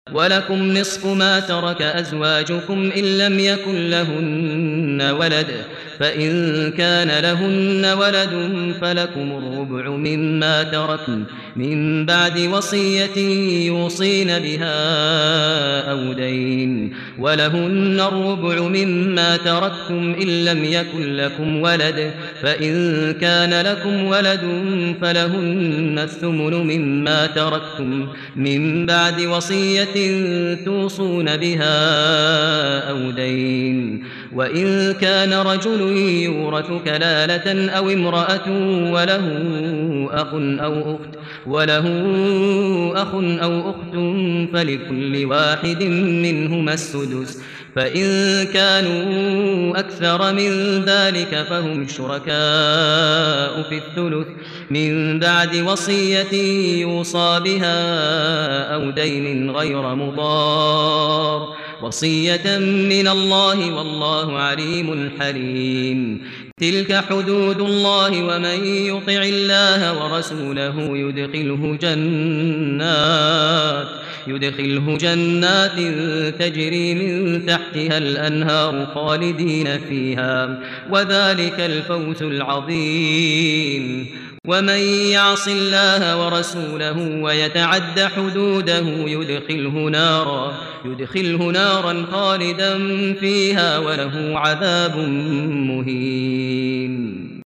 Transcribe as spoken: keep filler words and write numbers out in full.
ولكم نصف ما ترك أزواجكم إن لم يكن لهن ولد، فإن كان لهن ولد فلكم الربع مما تركن من بعد وصية يوصين بها أو دين، ولهن الربع مما تركتم إن لم يكن لكم ولد، فإن كان لكم ولد فلهن الثمن مما تركتم من بعد وصية توصون بها أو دين. وإن كان رجل يورث كلالة أو امرأة وله أخ أو أخت وله أخ أو أخت فلكل واحد منهما السدس، فإن كانوا أكثر من ذلك فهم شركاء في الثلث من بعد وصية يوصى بها أو دين غير مضار، وصية من الله والله عليم حليم. تلك حدود الله، ومن يطع الله ورسوله يدخله جنات يدخله جنات تجري من تحتها الأنهار خالدين فيها، وذلك الفوز العظيم. ومن يعص الله ورسوله ويتعد حدوده يدخله نارا يدخله نارا خالدا فيها وله عذاب مهين.